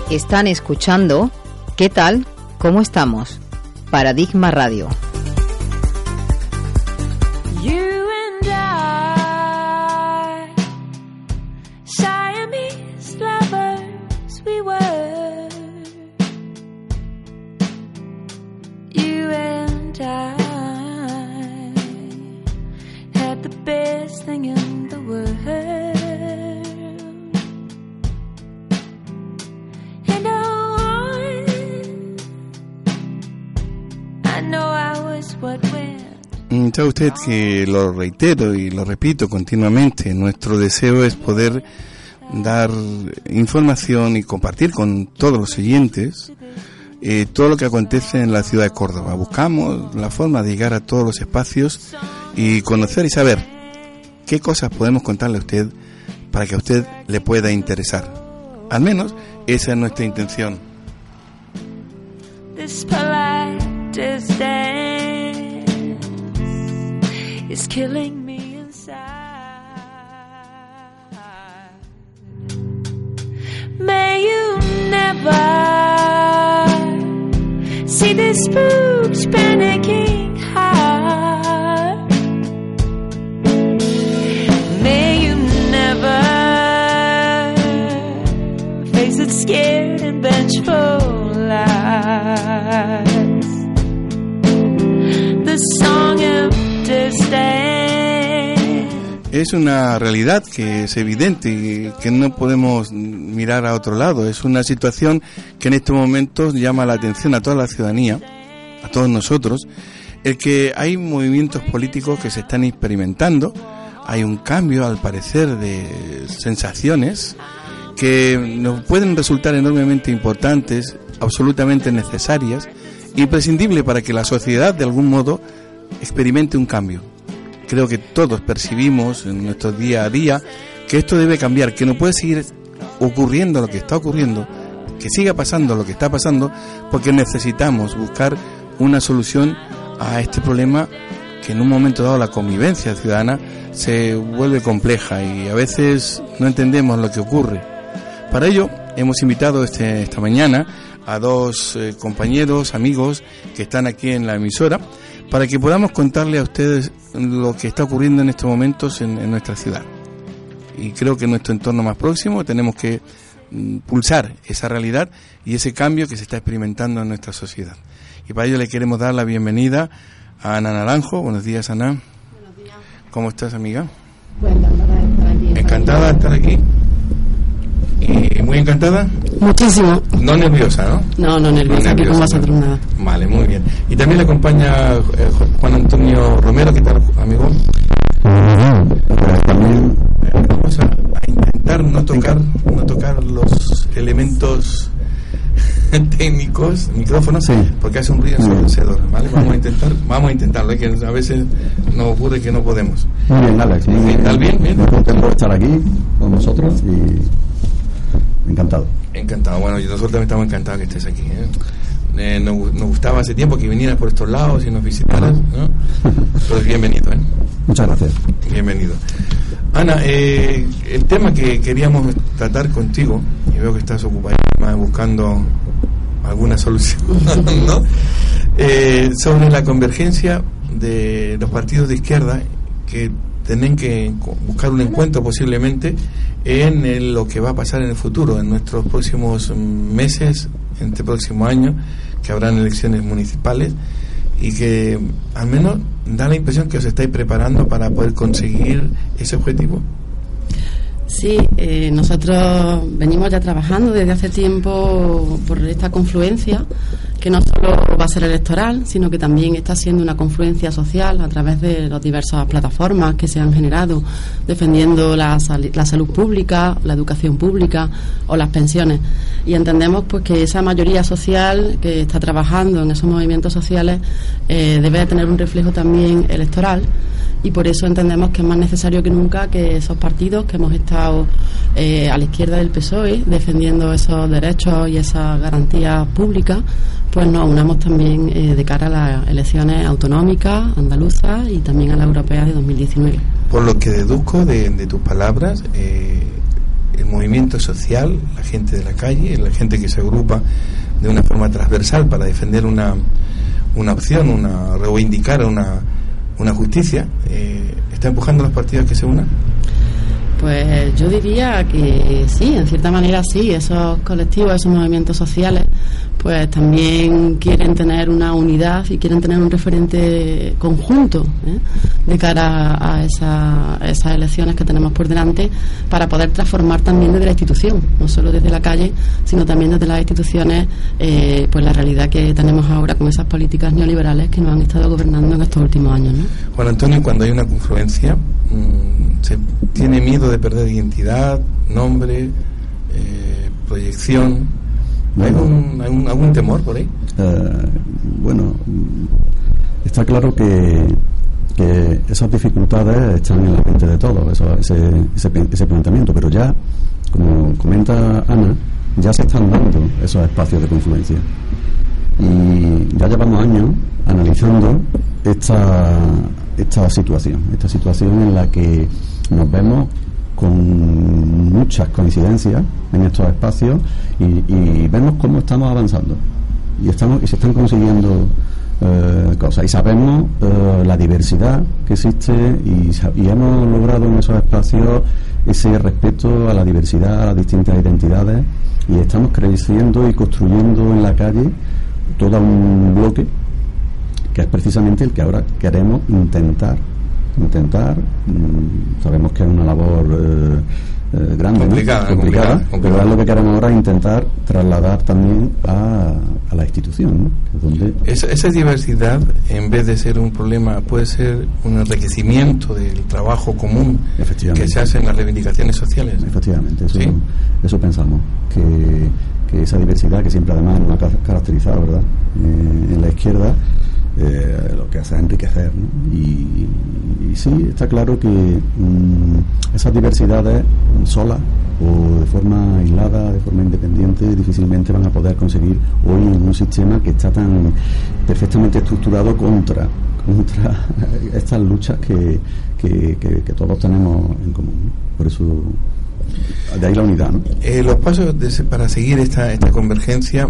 Están escuchando ¿Qué tal? ¿Cómo estamos? Paradigma Radio. Sabe usted que lo reitero y lo repito continuamente, nuestro deseo es poder dar información y compartir con todos los oyentes todo lo que acontece en la ciudad de Córdoba. Buscamos la forma de llegar a todos los espacios y conocer y saber qué cosas podemos contarle a usted para que a usted le pueda interesar. Al menos esa es nuestra intención. It's killing me inside. May you never see the spooks panicking heart. May you never face it scared and vengeful lies. The song of es una realidad que es evidente y que no podemos mirar a otro lado. Es una situación que en estos momentos llama la atención a toda la ciudadanía, a todos nosotros, el que hay movimientos políticos que se están experimentando. Hay un cambio, al parecer, de sensaciones que nos pueden resultar enormemente importantes, absolutamente necesarias, imprescindibles para que la sociedad, de algún modo, experimente un cambio. Creo que todos percibimos en nuestro día a día que esto debe cambiar, que no puede seguir ocurriendo lo que está ocurriendo, que siga pasando lo que está pasando, porque necesitamos buscar una solución a este problema que en un momento dado la convivencia ciudadana se vuelve compleja y a veces no entendemos lo que ocurre. Para ello hemos invitado esta mañana a dos compañeros, amigos que están aquí en la emisora, para que podamos contarle a ustedes lo que está ocurriendo en estos momentos en nuestra ciudad. Y creo que en nuestro entorno más próximo tenemos que pulsar esa realidad y ese cambio que se está experimentando en nuestra sociedad. Y para ello le queremos dar la bienvenida a Ana Naranjo. Buenos días, Ana. Buenos días. ¿Cómo estás, amiga? Pues encantada de estar aquí. Encantada de estar aquí. ¿Y muy encantada? Muchísimo. No nerviosa, ¿no? No nerviosa, aquí con vosotros nada. Vale, muy bien. Y también le acompaña Juan Antonio Romero. ¿Qué tal, amigo? También vamos a intentar no tocar los elementos técnicos, micrófonos, sí, porque hace un ruido ensordecedor, ¿vale? Vamos a intentarlo, que a veces nos ocurre que no podemos. Muy bien, Alex. ¿Estás bien? Bien. Muy contento de estar aquí con vosotros y encantado. Bueno, nosotros también estamos encantados que estés aquí, nos gustaba hace tiempo que vinieras por estos lados y nos visitaras, ¿no? Pues bienvenido, Muchas gracias. Bienvenido. Ana, el tema que queríamos tratar contigo, y veo que estás ocupadísima buscando alguna solución, ¿no? Sobre la convergencia de los partidos de izquierda que tienen que buscar un encuentro posiblemente en lo que va a pasar en el futuro, en nuestros próximos meses, en este próximo año, que habrán elecciones municipales y que al menos da la impresión que os estáis preparando para poder conseguir ese objetivo. Sí, nosotros venimos ya trabajando desde hace tiempo por esta confluencia, que no solo va a ser electoral, sino que también está siendo una confluencia social a través de las diversas plataformas que se han generado, defendiendo la salud pública, la educación pública o las pensiones. Y entendemos pues que esa mayoría social que está trabajando en esos movimientos sociales debe tener un reflejo también electoral, y por eso entendemos que es más necesario que nunca que esos partidos que hemos estado a la izquierda del PSOE defendiendo esos derechos y esas garantías públicas, pues nos unamos también de cara a las elecciones autonómicas, andaluzas y también a las europeas de 2019. Por lo que deduzco de tus palabras, el movimiento social, la gente de la calle, la gente que se agrupa de una forma transversal para defender una opción, reivindicar una justicia, ¿está empujando a los partidos a que se unan? Pues yo diría que sí, en cierta manera sí. Esos colectivos, esos movimientos sociales, pues también quieren tener una unidad y quieren tener un referente conjunto de cara a esas elecciones que tenemos por delante, para poder transformar también desde la institución, no solo desde la calle, sino también desde las instituciones, pues la realidad que tenemos ahora con esas políticas neoliberales que nos han estado gobernando en estos últimos años, ¿no? Juan Antonio, cuando hay una confluencia, ¿se tiene miedo de perder identidad, nombre, proyección? ¿Hay algún temor por ahí? Bueno, está claro que esas dificultades están en la mente de todos, ese planteamiento, pero ya, como comenta Ana, ya se están dando esos espacios de confluencia. Y ya llevamos años analizando esta situación en la que nos vemos con muchas coincidencias en estos espacios y vemos cómo estamos avanzando y se están consiguiendo cosas, y sabemos la diversidad que existe y hemos logrado en esos espacios ese respeto a la diversidad, a las distintas identidades, y estamos creciendo y construyendo en la calle todo un bloque que es precisamente el que ahora queremos intentar. Sabemos que es una labor grande, complicada, pero es lo que queremos ahora, intentar trasladar también a la institución, ¿no? Que es donde esa diversidad, en vez de ser un problema, puede ser un enriquecimiento del trabajo común que se hace en las reivindicaciones sociales. Efectivamente, ¿Sí? Eso pensamos, que esa diversidad que siempre además nos ha caracterizado, ¿verdad?, en la izquierda, lo que hace es enriquecer, ¿no? Y sí, está claro que esas diversidades solas o de forma aislada, de forma independiente, difícilmente van a poder conseguir hoy en un sistema que está tan perfectamente estructurado contra estas luchas que todos tenemos en común, ¿no? Por eso, de ahí la unidad, ¿no? Los pasos para seguir esta convergencia,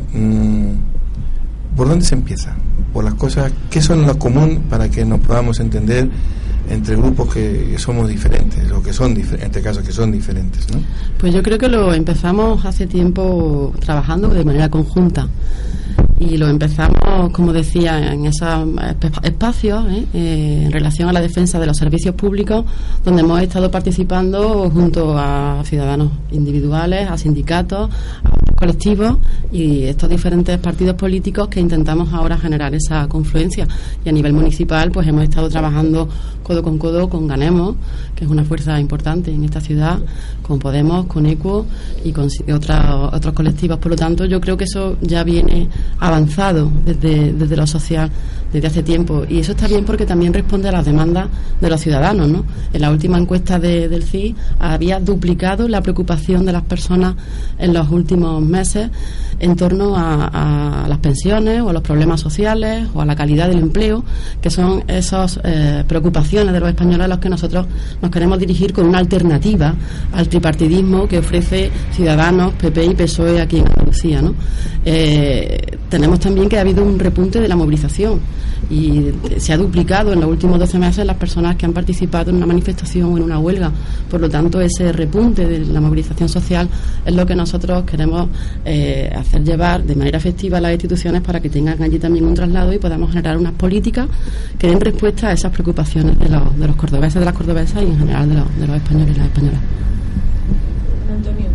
¿por dónde se empieza? Por las cosas, ¿qué son lo común para que nos podamos entender entre grupos que somos diferentes, o que son en este caso que son diferentes, ¿no? Pues yo creo que lo empezamos hace tiempo trabajando de manera conjunta, y lo empezamos, como decía, en esos espacios en relación a la defensa de los servicios públicos, donde hemos estado participando junto a ciudadanos individuales, a sindicatos, a colectivos y estos diferentes partidos políticos que intentamos ahora generar esa confluencia. Y a nivel municipal, pues hemos estado trabajando codo con codo con Ganemos, que es una fuerza importante en esta ciudad, con Podemos, con ECUO y con otros colectivos. Por lo tanto, yo creo que eso ya viene avanzado desde lo social desde hace tiempo, y eso está bien porque también responde a las demandas de los ciudadanos, ¿no? En la última encuesta del CIS había duplicado la preocupación de las personas en los últimos meses en torno a las pensiones o a los problemas sociales o a la calidad del empleo, que son esas preocupaciones de los españoles a los que nosotros nos queremos dirigir con una alternativa al tripartidismo que ofrece Ciudadanos, PP y PSOE aquí en Andalucía, ¿no? Tenemos también que ha habido un repunte de la movilización y se ha duplicado en los últimos 12 meses las personas que han participado en una manifestación o en una huelga. Por lo tanto, ese repunte de la movilización social es lo que nosotros queremos hacer llevar de manera efectiva a las instituciones, para que tengan allí también un traslado y podamos generar unas políticas que den respuesta a esas preocupaciones de los cordobeses, de las cordobesas y en general de los españoles y las españolas. Antonio,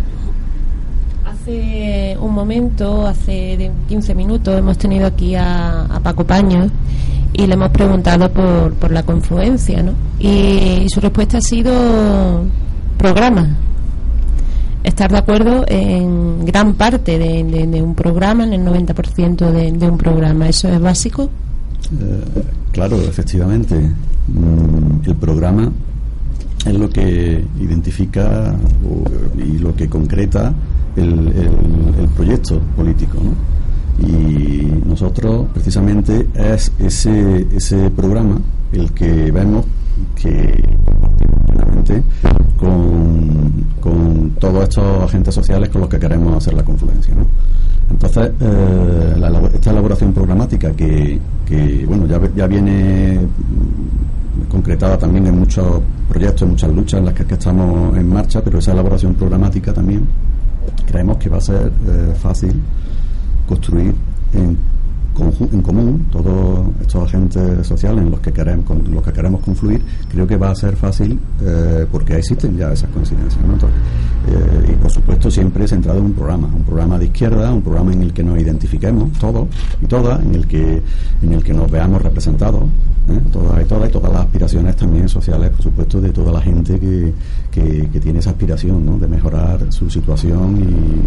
hace un momento, hace 15 minutos, hemos tenido aquí a Paco Paños y le hemos preguntado por la confluencia, ¿no? Y su respuesta ha sido programa. Estar de acuerdo en gran parte de un programa, en el 90% de un programa. ¿Eso es básico? Claro, efectivamente. El programa es lo que identifica y lo que concreta el proyecto político, ¿no? Y nosotros precisamente es ese programa el que vemos que plenamente con todos todos estos agentes sociales con los que queremos hacer la confluencia, ¿no? Entonces, esta elaboración programática que bueno, ya viene concretada también en muchos proyectos, en muchas luchas en las que estamos en marcha, pero esa elaboración programática también creemos que va a ser fácil construir en común todos estos agentes sociales en los que queremos confluir. Creo que va a ser fácil porque existen ya esas coincidencias, ¿no? Entonces, y por supuesto siempre centrado en un programa de izquierda, un programa en el que nos identifiquemos todos y todas, en el que nos veamos representados, todas y todas las aspiraciones también sociales, por supuesto, de toda la gente que tiene esa aspiración, ¿no?, de mejorar su situación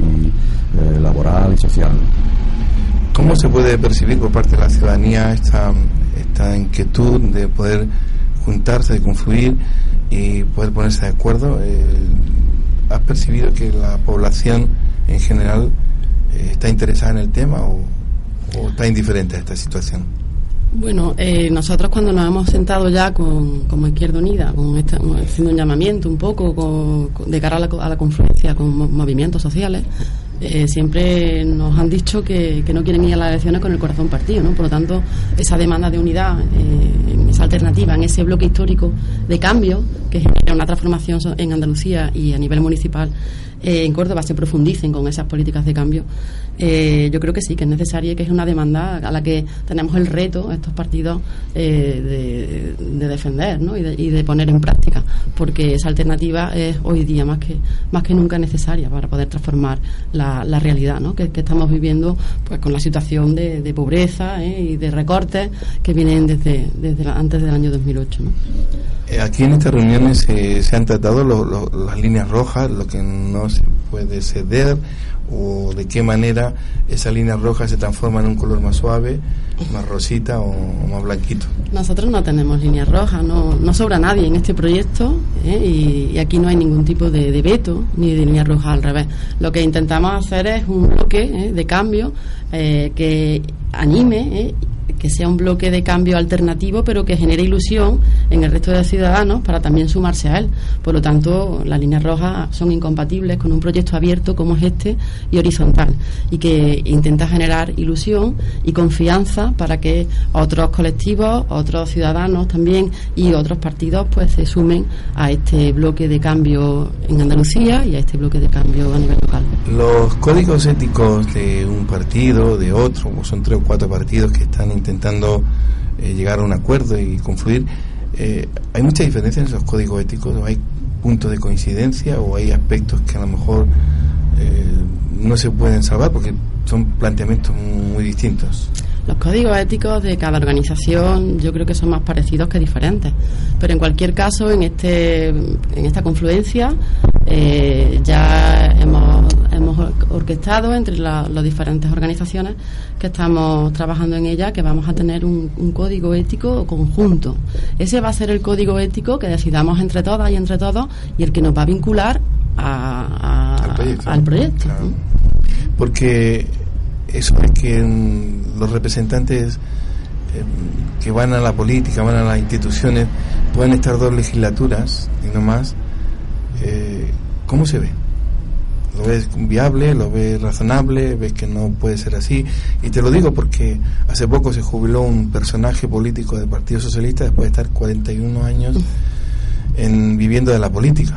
y laboral y social. ¿Cómo se puede percibir por parte de la ciudadanía esta inquietud de poder juntarse, de confluir y poder ponerse de acuerdo? ¿Has percibido que la población en general está interesada en el tema o está indiferente a esta situación? Bueno, nosotros cuando nos hemos sentado ya como Izquierda Unida, haciendo un llamamiento un poco de cara a la confluencia con movimientos sociales, siempre nos han dicho que no quieren ir a las elecciones con el corazón partido, ¿no? Por lo tanto, esa demanda de unidad, en esa alternativa, en ese bloque histórico de cambio que genera una transformación en Andalucía y a nivel municipal, en Córdoba se profundicen con esas políticas de cambio. Yo creo que sí, que es necesaria y que es una demanda a la que tenemos el reto, estos partidos, de defender, ¿no? y de poner en práctica, porque esa alternativa es hoy día más que nunca necesaria para poder transformar la realidad, ¿no?, que estamos viviendo, pues con la situación de pobreza y de recortes que vienen desde antes del año 2008, ¿no? Aquí en estas reuniones se han tratado las líneas rojas, lo que no se puede ceder, o de qué manera esa línea roja se transforma en un color más suave, más rosita o más blanquito. Nosotros no tenemos líneas rojas, no sobra nadie en este proyecto, y aquí no hay ningún tipo de veto ni de línea roja, al revés. Lo que intentamos hacer es un bloque de cambio que anime, que sea un bloque de cambio alternativo, pero que genere ilusión en el resto de ciudadanos para también sumarse a él. Por lo tanto, las líneas rojas son incompatibles con un proyecto abierto como es este y horizontal, y que intenta generar ilusión y confianza para que otros colectivos, otros ciudadanos también y otros partidos pues se sumen a este bloque de cambio en Andalucía y a este bloque de cambio a nivel local. Los códigos éticos de un partido, de otro, son 3 o 4 partidos que están intentando llegar a un acuerdo y confluir. ¿Hay mucha diferencia en esos códigos éticos? ¿O hay puntos de coincidencia o hay aspectos que a lo mejor no se pueden salvar porque son planteamientos muy distintos? Los códigos éticos de cada organización yo creo que son más parecidos que diferentes, pero en cualquier caso en esta confluencia ya hemos orquestado entre las diferentes organizaciones que estamos trabajando en ella que vamos a tener un código ético conjunto. Ese va a ser el código ético que decidamos entre todas y entre todos y el que nos va a vincular al proyecto. Claro. Porque eso es que los representantes que van a la política, van a las instituciones, pueden estar 2 legislaturas y no más. ¿Cómo se ve? ¿Lo ves viable? ¿Lo ves razonable? ¿Ves que no puede ser así? Y te lo digo porque hace poco se jubiló un personaje político del Partido Socialista después de estar 41 años viviendo de la política,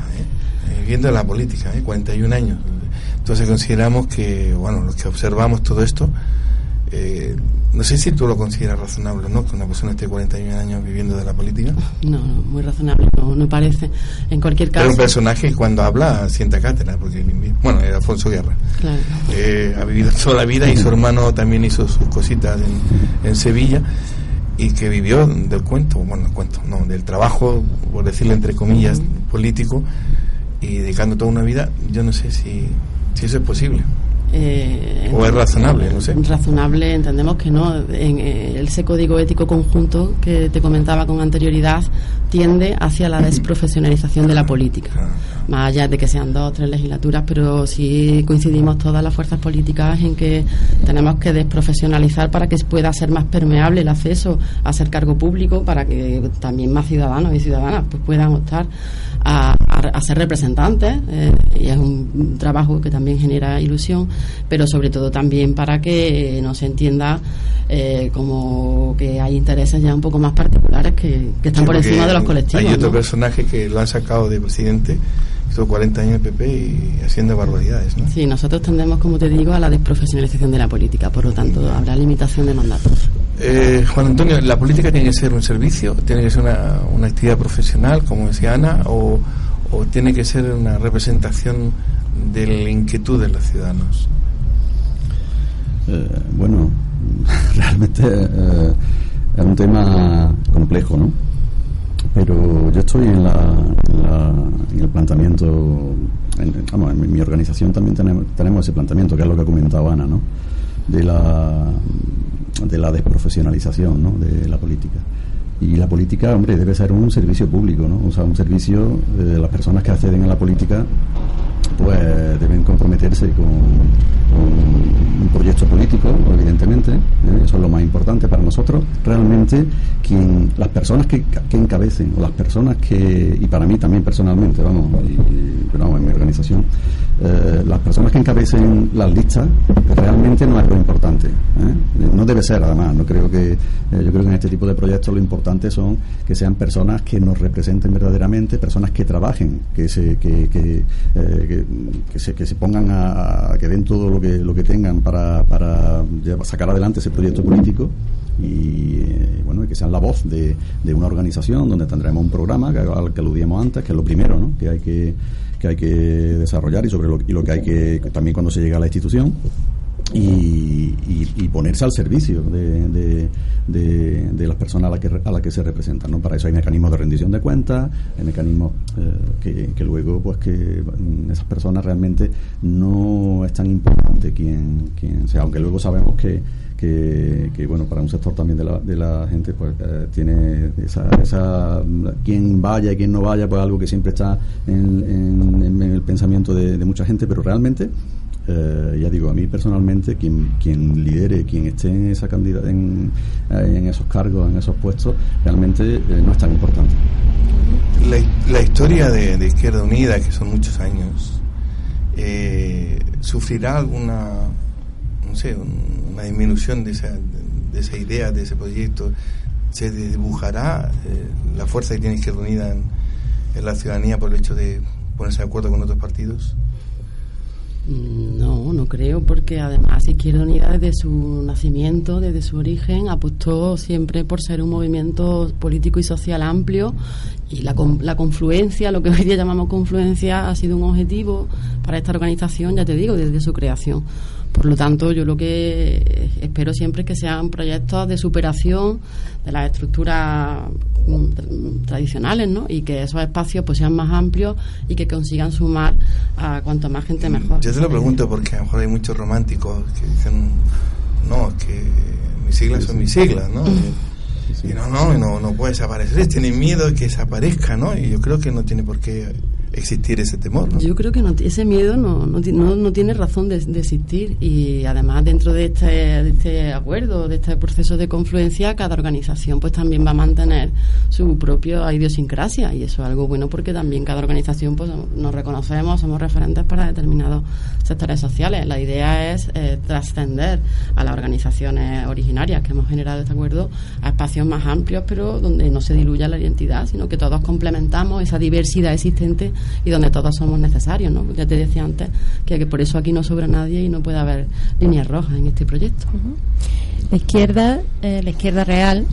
41 años. Entonces consideramos que, bueno, los que observamos todo esto, no sé si tú lo consideras razonable, ¿no?, que una persona esté 41 años viviendo de la política. No, muy razonable, no parece. En cualquier caso... Pero un personaje cuando habla sienta cátedra, porque, bueno, era Alfonso Guerra. Claro. Ha vivido toda la vida y su hermano también hizo sus cositas en Sevilla, y que vivió del del trabajo, por decirlo entre comillas, político, y dedicando toda una vida. Yo no sé si eso es posible. ¿O es razonable? No sé. Razonable, entendemos que no. Ese código ético conjunto que te comentaba con anterioridad tiende hacia la desprofesionalización de la política, más allá de que sean 2 o 3 legislaturas, pero sí coincidimos todas las fuerzas políticas en que tenemos que desprofesionalizar para que pueda ser más permeable el acceso a ser cargo público, para que también más ciudadanos y ciudadanas pues puedan optar a a ser representantes, y es un trabajo que también genera ilusión, pero sobre todo también para que no se entienda como que hay intereses ya un poco más particulares que están por encima de los colectivos. Hay otro personaje que lo han sacado de presidente, estuvo 40 años en el PP y haciendo barbaridades, ¿no? Sí, nosotros tendemos, como te digo, a la desprofesionalización de la política, por lo tanto habrá limitación de mandatos. Juan Antonio, ¿la política tiene que ser un servicio? ¿Tiene que ser una actividad profesional, como decía Ana, o tiene que ser una representación de la inquietud de los ciudadanos? Bueno, realmente es un tema complejo, ¿no? Pero yo estoy en el planteamiento, en mi organización también tenemos ese planteamiento, que es lo que ha comentado Ana, ¿no? De la desprofesionalización, ¿no? De la política. Y la política, hombre, debe ser un servicio público, ¿no? O sea, un servicio, las personas que acceden a la política pues deben comprometerse con un proyecto político, evidentemente, eso es lo más importante para nosotros. Realmente las personas que encabecen, o las personas que, y para mí también personalmente, pero en mi organización, las personas que encabecen las listas realmente no es lo importante, no debe ser, además. Yo creo que en este tipo de proyectos lo importante son que sean personas que nos representen verdaderamente, personas que trabajen, que se pongan que den todo lo que tengan para sacar adelante ese proyecto político, y que sean la voz de una organización donde tendremos un programa al que aludíamos antes, que es lo primero, ¿no? que hay que desarrollar, y lo que hay que también cuando se llega a la institución, y ponerse al servicio de las personas a la que se representan, ¿no? Para eso hay mecanismos de rendición de cuentas, hay mecanismos que luego, pues, que esas personas realmente no es tan importante quién sea, aunque luego sabemos que bueno, para un sector también de la gente, pues tiene esa quién vaya y quién no vaya, pues algo que siempre está en el pensamiento de mucha gente, pero realmente ya digo, a mí personalmente quien lidere, quien esté en esa en esos cargos, en esos puestos, realmente no es tan importante. La historia de Izquierda Unida, que son muchos años, ¿sufrirá alguna, no sé, una disminución de esa idea, de ese proyecto? ¿Se dibujará la fuerza que tiene Izquierda Unida en la ciudadanía por el hecho de ponerse de acuerdo con otros partidos? No creo, porque además Izquierda Unida desde su nacimiento, desde su origen, apostó siempre por ser un movimiento político y social amplio, y la confluencia, lo que hoy día llamamos confluencia, ha sido un objetivo para esta organización, ya te digo, desde su creación. Por lo tanto, yo lo que espero siempre es que sean proyectos de superación de las estructuras tradicionales, ¿no? Y que esos espacios pues sean más amplios y que consigan sumar a cuanto más gente mejor. Yo te lo pregunto porque a lo mejor hay muchos románticos que dicen, no, es que mis siglas son mis siglas, ¿no? Y no puede desaparecer, tienen miedo de que desaparezca, ¿no? Y yo creo que no tiene por qué existir ese temor, ¿no? Yo creo que ese miedo no tiene razón de existir, y además dentro de este acuerdo, de este proceso de confluencia, cada organización pues también va a mantener su propia idiosincrasia, y eso es algo bueno porque también cada organización pues nos reconocemos, somos referentes para determinados sectores sociales. La idea es trascender a las organizaciones originarias que hemos generado este acuerdo a espacios más amplios, pero donde no se diluya la identidad, sino que todos complementamos esa diversidad existente y donde todos somos necesarios, ¿no? Ya te decía antes que por eso aquí no sobra nadie y no puede haber líneas rojas en este proyecto. La izquierda real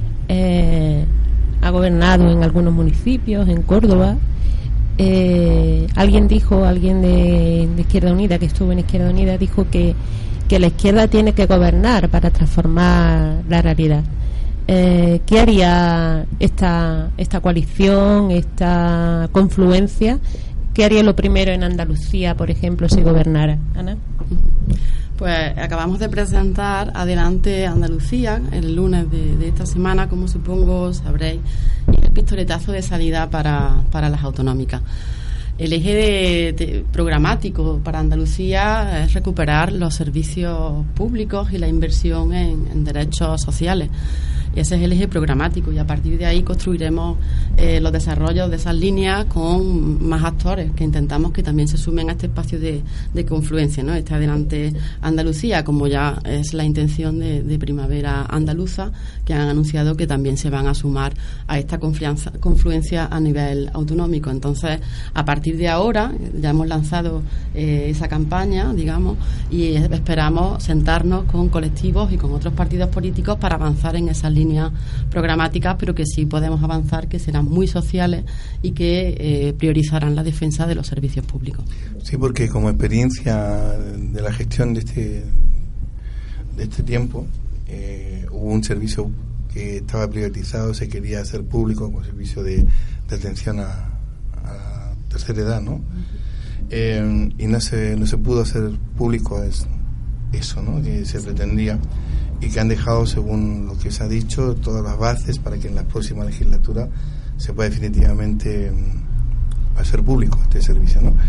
ha gobernado en algunos municipios, en Córdoba. Alguien de Izquierda Unida, que estuvo en Izquierda Unida, dijo que la izquierda tiene que gobernar para transformar la realidad. ¿Qué haría esta coalición, esta confluencia? ¿Qué haría lo primero en Andalucía, por ejemplo, si gobernara? Ana. Pues acabamos de presentar Adelante Andalucía el lunes de esta semana, como supongo sabréis, y el pistoletazo de salida para las autonómicas. El eje programático para Andalucía es recuperar los servicios públicos y la inversión en derechos sociales. Y ese es el eje programático, y a partir de ahí construiremos los desarrollos de esas líneas con más actores, que intentamos que también se sumen a este espacio de confluencia, ¿no? Está Adelante Andalucía, como ya es la intención de Primavera Andaluza, que han anunciado que también se van a sumar a esta confluencia a nivel autonómico. Entonces, a partir de ahora, ya hemos lanzado esa campaña, digamos, y esperamos sentarnos con colectivos y con otros partidos políticos para avanzar en esas líneas programáticas, pero que sí podemos avanzar, que serán muy sociales y que priorizarán la defensa de los servicios públicos. Sí, porque como experiencia de la gestión de este tiempo, hubo un servicio que estaba privatizado, se quería hacer público como servicio de atención a la tercera edad, ¿no? Y no se pudo hacer público eso, ¿no? Que se pretendía, y que han dejado, según lo que se ha dicho, todas las bases para que en la próxima legislatura se pueda definitivamente hacer público este servicio, ¿no?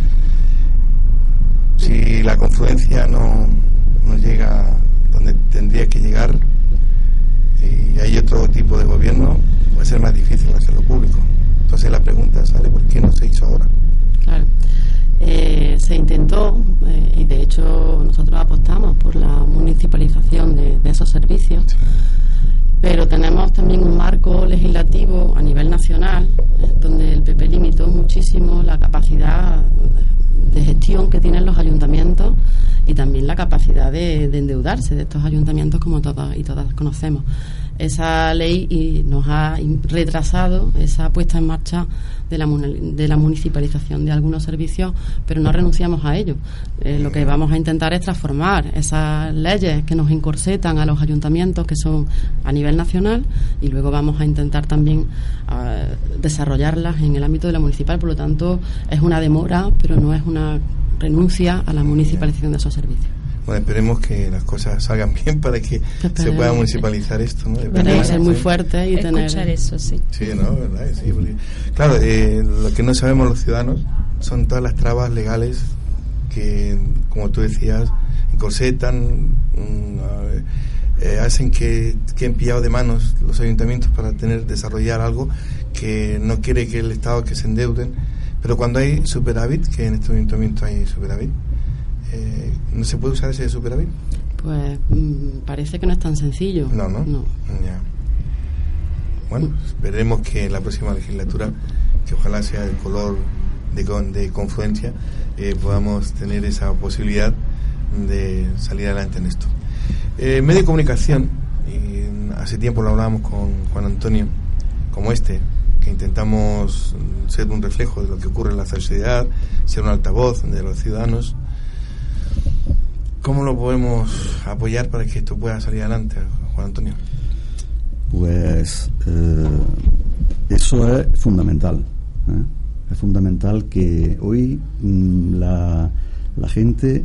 Si la confluencia no llega donde tendría que llegar y hay otro tipo de gobierno, va a ser más difícil hacerlo público. Entonces la pregunta sale, ¿por qué no se hizo ahora? Claro. Se intentó, y de hecho nosotros apostamos por la municipalización de esos servicios, sí. Pero tenemos también un marco legislativo a nivel nacional donde el PP limitó muchísimo la capacidad de gestión que tienen los ayuntamientos y también la capacidad de endeudarse de estos ayuntamientos, como todas y todas conocemos. Esa ley nos ha retrasado esa puesta en marcha de la municipalización de algunos servicios, pero no renunciamos a ello. Lo que vamos a intentar es transformar esas leyes que nos encorsetan a los ayuntamientos, que son a nivel nacional, y luego vamos a intentar también desarrollarlas en el ámbito de la municipal. Por lo tanto, es una demora, pero no es una renuncia a la municipalización de esos servicios. Bueno, esperemos que las cosas salgan bien para que se pueda municipalizar esto, ¿no? Debe ser muy fuerte y escuchar eso, sí. Sí, ¿no? ¿Verdad? Sí, porque, claro, lo que no sabemos los ciudadanos son todas las trabas legales que, como tú decías, encorsetan, hacen que han pillado de manos los ayuntamientos para desarrollar algo que no quiere que el Estado que se endeuden. Pero cuando hay superávit, que en este ayuntamiento hay superávit, ¿no se puede usar ese superávit? Pues parece que no es tan sencillo. No. Ya. Bueno, esperemos que en la próxima legislatura, que ojalá sea el color de confluencia, podamos tener esa posibilidad de salir adelante en esto. Medio de comunicación, hace tiempo lo hablábamos con Juan Antonio, como que intentamos ser un reflejo de lo que ocurre en la sociedad, ser un altavoz de los ciudadanos. ¿Cómo lo podemos apoyar para que esto pueda salir adelante, Juan Antonio? Pues eso es fundamental. Es fundamental que hoy la gente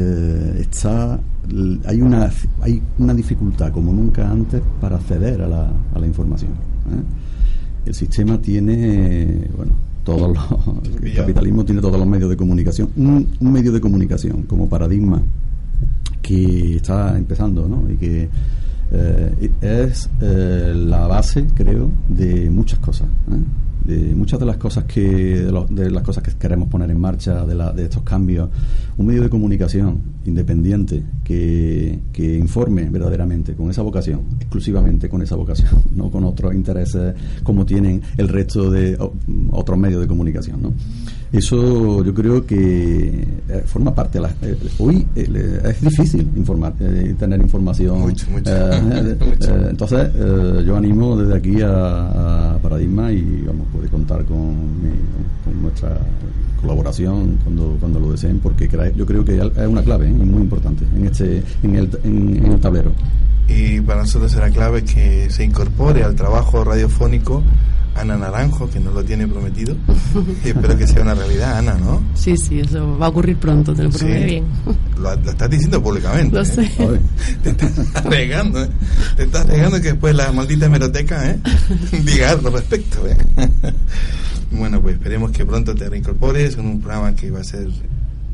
hay una dificultad como nunca antes para acceder a la información. El sistema tiene, el capitalismo tiene todos los medios de comunicación. Un medio de comunicación como paradigma que está empezando, ¿no? Y que es la base, creo, de muchas cosas, de muchas de las cosas que queremos poner en marcha, de estos cambios. Un medio de comunicación independiente que informe verdaderamente, con esa vocación, exclusivamente con esa vocación, no con otros intereses como tienen el resto de otros medios de comunicación, ¿no? Eso yo creo que forma parte de hoy es difícil tener información mucho. Entonces yo animo desde aquí a Paradigma, y puede contar con nuestra colaboración cuando lo deseen, porque yo creo que es una clave muy importante en el tablero. Y para nosotros será clave que se incorpore al trabajo radiofónico Ana Naranjo, que nos lo tiene prometido, y espero que sea una realidad, Ana, ¿no? Sí, eso va a ocurrir pronto, te lo prometo. Muy bien. Lo estás diciendo públicamente. Lo sé. Te estás arriesgando, Te estás arriesgando que después la maldita hemeroteca, diga algo al respecto, Bueno, pues esperemos que pronto te reincorpores en un programa que va a ser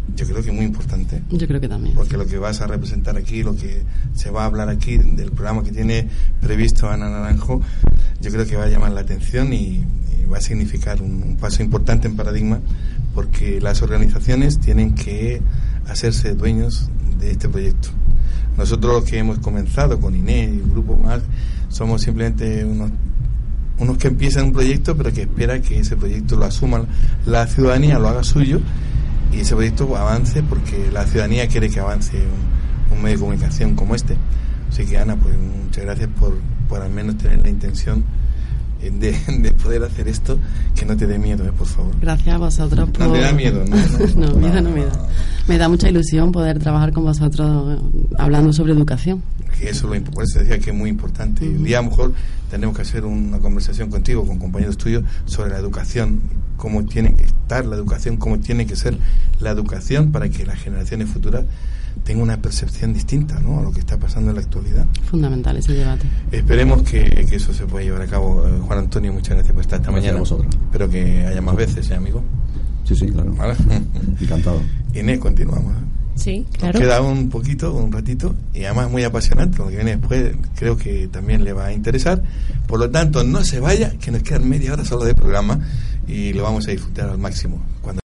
yo creo que es muy importante. Yo creo que también. Porque lo que vas a representar aquí, lo que se va a hablar aquí del programa que tiene previsto Ana Naranjo, yo creo que va a llamar la atención y va a significar un paso importante en paradigma, porque las organizaciones tienen que hacerse dueños de este proyecto. Nosotros los que hemos comenzado con Inés y un grupo más, somos simplemente unos que empiezan un proyecto, pero que espera que ese proyecto lo asuma la ciudadanía, lo haga suyo, y ese proyecto avance, porque la ciudadanía quiere que avance un medio de comunicación como este. Así que, Ana, pues muchas gracias por al menos tener la intención de poder hacer esto, que no te dé miedo, por favor. Gracias a vosotros por... No te da miedo, ¿no? No, miedo no me da. Me da mucha ilusión poder trabajar con vosotros hablando sobre educación. Que eso por eso decía que es muy importante. Y un día a lo mejor tenemos que hacer una conversación contigo, con compañeros tuyos, sobre la educación, cómo tiene que estar la educación, cómo tiene que ser la educación para que las generaciones futuras tengan una percepción distinta, ¿no?, a lo que está pasando en la actualidad. Fundamental ese debate. Esperemos que eso se pueda llevar a cabo. Juan Antonio, muchas gracias por estar esta Gracias mañana. a vosotros. Espero que haya más veces, amigo. Sí, claro. ¿Vale? Encantado. Inés, continuamos. Sí, claro. Nos queda un ratito, y además muy apasionante. Lo que viene después creo que también le va a interesar. Por lo tanto, no se vaya, que nos quedan media hora solo de programa y lo vamos a disfrutar al máximo. Cuando